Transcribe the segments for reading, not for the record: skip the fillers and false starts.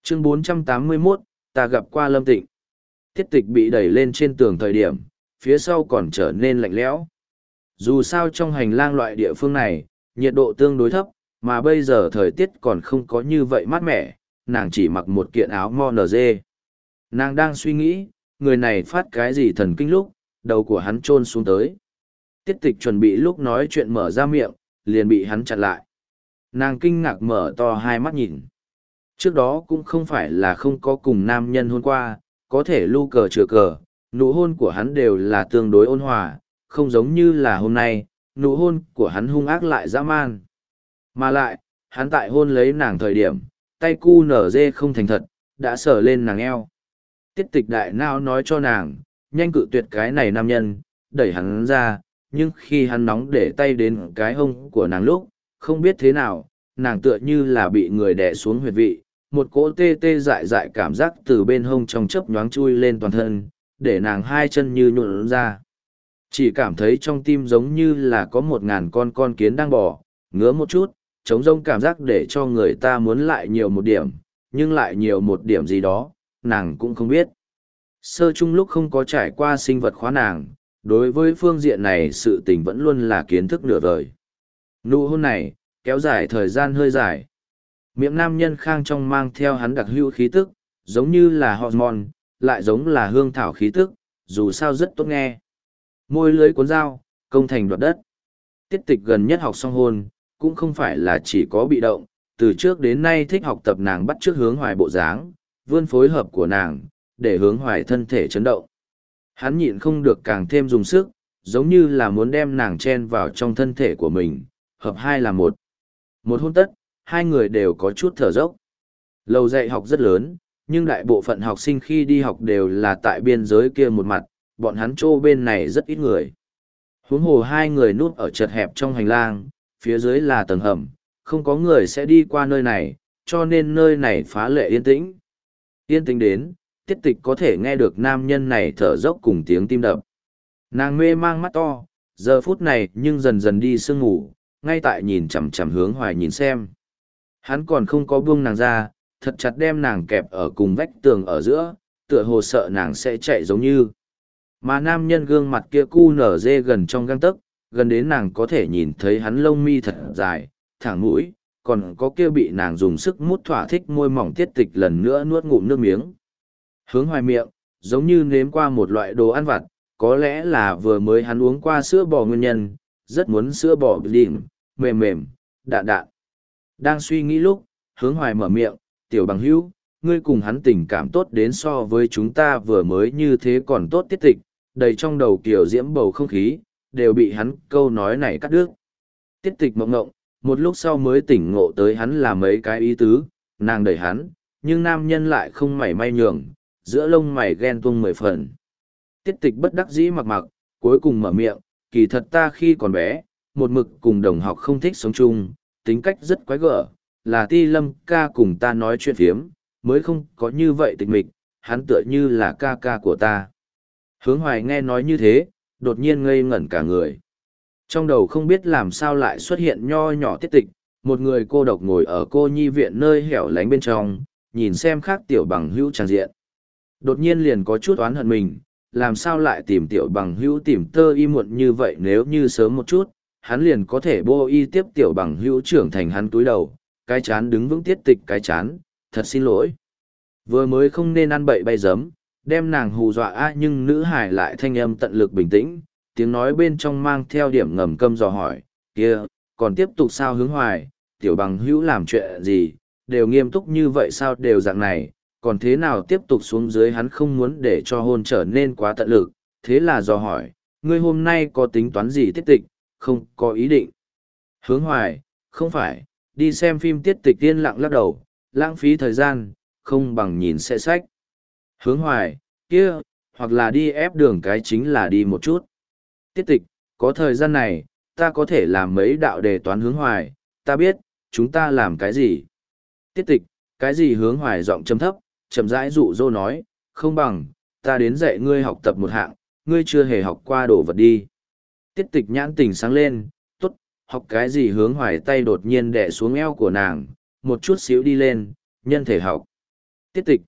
Chương 481, ta gặp qua Lâm Tịnh. Tiết tịch bị đẩy lên trên tường thời điểm, phía sau còn trở nên lạnh lẽo. Dù sao trong hành lang loại địa phương này, nhiệt độ tương đối thấp, mà bây giờ thời tiết còn không có như vậy mát mẻ, nàng chỉ mặc một kiện áo mo nở dê. Nàng đang suy nghĩ, người này phát cái gì thần kinh lúc, đầu của hắn chôn xuống tới. Tiết tịch chuẩn bị lúc nói chuyện mở ra miệng, liền bị hắn chặn lại. Nàng kinh ngạc mở to hai mắt nhìn. Trước đó cũng không phải là không có cùng nam nhân hôn qua, có thể lu cờ chừa cờ, nụ hôn của hắn đều là tương đối ôn hòa, không giống như là hôm nay, nụ hôn của hắn hung ác lại dã man. Mà lại, hắn tại hôn lấy nàng thời điểm, tay cu nở dê không thành thật, đã sờ lên nàng eo. Tiết tịch đại não nói cho nàng, nhanh cự tuyệt cái này nam nhân, đẩy hắn ra, nhưng khi hắn nóng để tay đến cái hông của nàng lúc, không biết thế nào, nàng tựa như là bị người đè xuống huyệt vị, một cỗ tê tê dại dại cảm giác từ bên hông trong chớp nhoáng chui lên toàn thân, để nàng hai chân như nhuộn ra. Chỉ cảm thấy trong tim giống như là có 1.000 con kiến đang bò, ngứa một chút, trống rông cảm giác để cho người ta muốn lại nhiều một điểm, nhưng lại nhiều một điểm gì đó, nàng cũng không biết. Sơ chung lúc không có trải qua sinh vật khóa nàng, đối với phương diện này sự tình vẫn luôn là kiến thức nửa vời. Nụ hôn này, kéo dài thời gian hơi dài. Miệng nam nhân khang trong mang theo hắn đặc hữu khí tức, giống như là hormone, lại giống là hương thảo khí tức, dù sao rất tốt nghe. Môi lưới cuốn dao, công thành đoạt đất. Tiết tịch gần nhất học xong hôn, cũng không phải là chỉ có bị động, từ trước đến nay thích học tập nàng bắt chước hướng hoài bộ dáng, vươn phối hợp của nàng, để hướng hoài thân thể chấn động. Hắn nhịn không được càng thêm dùng sức, giống như là muốn đem nàng chen vào trong thân thể của mình, hợp hai là một. Một hôn tất, hai người đều có chút thở dốc. Lầu dạy học rất lớn, nhưng đại bộ phận học sinh khi đi học đều là tại biên giới kia một mặt, bọn hắn chỗ bên này rất ít người. Huống hồ hai người núp ở chật hẹp trong hành lang, phía dưới là tầng hầm, không có người sẽ đi qua nơi này, cho nên nơi này phá lệ yên tĩnh. Yên tĩnh đến, tiết tịch có thể nghe được nam nhân này thở dốc cùng tiếng tim đập. Nàng mê mang mắt to, giờ phút này nhưng dần dần đi sương ngủ, ngay tại nhìn chằm chằm hướng hoài nhìn xem. Hắn còn không có buông nàng ra, thật chặt đem nàng kẹp ở cùng vách tường ở giữa, tựa hồ sợ nàng sẽ chạy giống như. Mà nam nhân gương mặt kia cu nở dê gần trong găng tấc, gần đến nàng có thể nhìn thấy hắn lông mi thật dài, thẳng mũi, còn có kia bị nàng dùng sức mút thỏa thích môi mỏng tiết tịch lần nữa nuốt ngụm nước miếng. Hướng hoài miệng, giống như nếm qua một loại đồ ăn vặt, có lẽ là vừa mới hắn uống qua sữa bò nguyên nhân, rất muốn sữa bò đỉnh, mềm mềm, đạn đạn. Đang suy nghĩ lúc, hướng hoài mở miệng, tiểu bằng hữu, ngươi cùng hắn tình cảm tốt đến so với chúng ta vừa mới như thế còn tốt tiết tịch, đầy trong đầu kiểu diễm bầu không khí, đều bị hắn câu nói này cắt đứt. Tiết tịch mộng ngộng, một lúc sau mới tỉnh ngộ tới hắn là mấy cái ý tứ, nàng đẩy hắn, nhưng nam nhân lại không mảy may nhường, giữa lông mày ghen tuông 10 phần. Tiết tịch bất đắc dĩ mặc mặc, cuối cùng mở miệng, kỳ thật ta khi còn bé, một mực cùng đồng học không thích sống chung, tính cách rất quái gở, là Ti Lâm ca cùng ta nói chuyện phiếm, mới không có như vậy tịch mịch, hắn tựa như là ca ca của ta. Hướng hoài nghe nói như thế, đột nhiên ngây ngẩn cả người. Trong đầu không biết làm sao lại xuất hiện nho nhỏ tiết tịch, một người cô độc ngồi ở cô nhi viện nơi hẻo lánh bên trong, nhìn xem khác tiểu bằng hữu tràn diện. Đột nhiên liền có chút oán hận mình, làm sao lại tìm tiểu bằng hữu tìm tơ y muộn như vậy, nếu như sớm một chút, hắn liền có thể bô y tiếp tiểu bằng hữu trưởng thành. Hắn túi đầu, cái chán đứng vững tiết tịch cái chán, thật xin lỗi. Vừa mới không nên ăn bậy bay giấm, đem nàng hù dọa nhưng nữ hải lại thanh âm tận lực bình tĩnh, tiếng nói bên trong mang theo điểm ngầm câm dò hỏi, kia, còn tiếp tục sao hướng hoài, tiểu bằng hữu làm chuyện gì, đều nghiêm túc như vậy sao đều dạng này, còn thế nào tiếp tục xuống dưới. Hắn không muốn để cho hôn trở nên quá tận lực, thế là dò hỏi, ngươi hôm nay có tính toán gì tiết tịch, không có ý định. Hướng hoài, không phải, đi xem phim tiết tịch tiên lặng lắc đầu, lãng phí thời gian, không bằng nhìn xe sách. Hướng hoài, kia, hoặc là đi ép đường cái chính là đi một chút. Tiết tịch, có thời gian này, ta có thể làm mấy đạo đề toán. Hướng hoài, ta biết, chúng ta làm cái gì. Tiết tịch, cái gì. Hướng hoài giọng chấm thấp, chậm rãi dụ dỗ nói, không bằng, ta đến dạy ngươi học tập một hạng, ngươi chưa hề học qua đồ vật đi. Tiết tịch nhãn tình sáng lên, tốt, học cái gì. Hướng hoài tay đột nhiên đè xuống eo của nàng, một chút xíu đi lên, nhân thể học. Tiết tịch,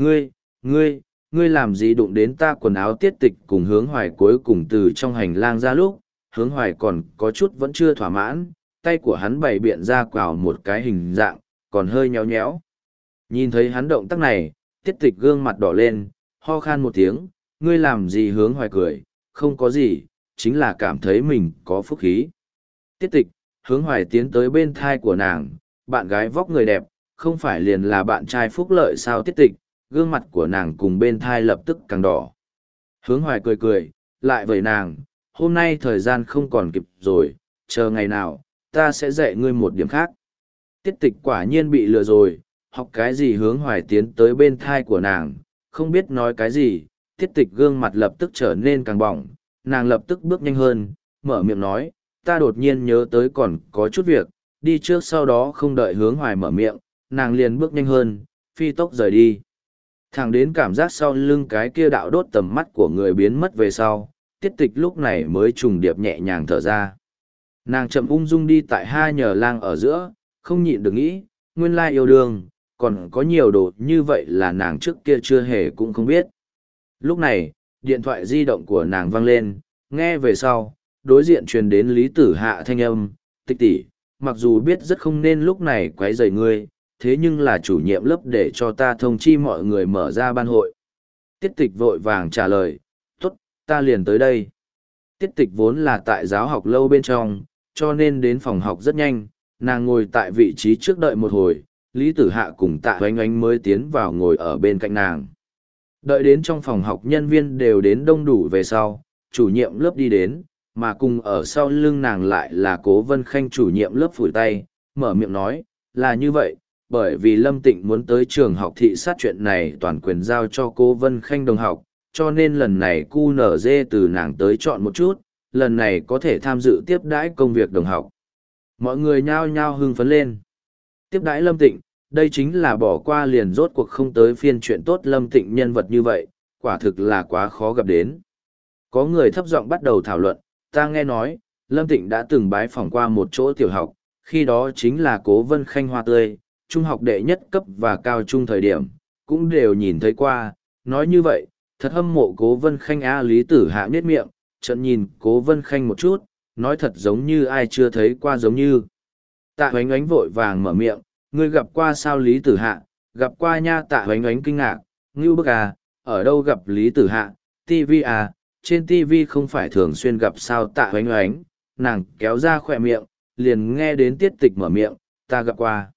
ngươi làm gì đụng đến ta quần áo? Tiết tịch cùng Hướng Hoài cuối cùng từ trong hành lang ra lúc, Hướng Hoài còn có chút vẫn chưa thỏa mãn, tay của hắn bày biện ra quào một cái hình dạng, còn hơi nhéo nhéo. Nhìn thấy hắn động tác này, Tiết tịch gương mặt đỏ lên, ho khan một tiếng, ngươi làm gì? Hướng Hoài cười, không có gì, chính là cảm thấy mình có phúc khí. Tiết tịch, Hướng Hoài tiến tới bên thai của nàng, bạn gái vóc người đẹp, không phải liền là bạn trai phúc lợi sao? Tiết tịch, gương mặt của nàng cùng bên thai lập tức càng đỏ. Hướng Hoài cười cười, lại với nàng, hôm nay thời gian không còn kịp rồi, chờ ngày nào, ta sẽ dạy ngươi một điểm khác. Tiết tịch quả nhiên bị lừa rồi, học cái gì? Hướng Hoài tiến tới bên thai của nàng, không biết nói cái gì, tiết tịch gương mặt lập tức trở nên càng bỏng, nàng lập tức bước nhanh hơn, mở miệng nói, ta đột nhiên nhớ tới còn có chút việc, đi trước. Sau đó không đợi Hướng Hoài mở miệng, nàng liền bước nhanh hơn, phi tốc rời đi. Thẳng đến cảm giác sau lưng cái kia đạo đốt tầm mắt của người biến mất về sau, tiết tịch lúc này mới trùng điệp nhẹ nhàng thở ra. Nàng chậm ung dung đi tại hai nhờ lang ở giữa, không nhịn được nghĩ, nguyên lai yêu đương, còn có nhiều đồ như vậy là nàng trước kia chưa hề cũng không biết. Lúc này, điện thoại di động của nàng vang lên, nghe về sau, đối diện truyền đến Lý Tử Hạ thanh âm, tịch tỷ, mặc dù biết rất không nên lúc này quấy rầy ngươi, thế nhưng là chủ nhiệm lớp để cho ta thông chi mọi người mở ra ban hội. Tiết tịch vội vàng trả lời, tốt, ta liền tới đây. Tiết tịch vốn là tại giáo học lâu bên trong, cho nên đến phòng học rất nhanh, nàng ngồi tại vị trí trước đợi một hồi, Lý Tử Hạ cùng Tạ Oánh Oánh mới tiến vào ngồi ở bên cạnh nàng. Đợi đến trong phòng học nhân viên đều đến đông đủ về sau, chủ nhiệm lớp đi đến, mà cùng ở sau lưng nàng lại là Cố Vân Khanh chủ nhiệm lớp phủi tay, mở miệng nói, là như vậy, bởi vì Lâm Tịnh muốn tới trường học thị sát chuyện này toàn quyền giao cho Cố Vân Khanh đồng học, cho nên lần này QNZ từ nàng tới chọn một chút, lần này có thể tham dự tiếp đãi công việc đồng học. Mọi người nhao nhao hưng phấn lên. Tiếp đãi Lâm Tịnh, đây chính là bỏ qua liền rốt cuộc không tới phiên chuyện tốt. Lâm Tịnh nhân vật như vậy, quả thực là quá khó gặp đến. Có người thấp giọng bắt đầu thảo luận, ta nghe nói, Lâm Tịnh đã từng bái phỏng qua một chỗ tiểu học, khi đó chính là Cố Vân Khanh hoa tươi, trung học đệ nhất cấp và cao trung thời điểm, cũng đều nhìn thấy qua, nói như vậy, thật hâm mộ Cố Vân Khanh. A Lý Tử Hạ nhếch miệng, trận nhìn Cố Vân Khanh một chút, nói thật giống như ai chưa thấy qua giống như. Tạ Oánh Oánh vội vàng mở miệng, ngươi gặp qua sao? Lý Tử Hạ, gặp qua nha. Tạ Oánh Oánh kinh ngạc, ngưu bức à, ở đâu gặp Lý Tử Hạ? TV à, trên TV không phải thường xuyên gặp sao? Tạ Oánh Oánh, nàng kéo ra khỏe miệng, liền nghe đến tiết tịch mở miệng, ta gặp qua.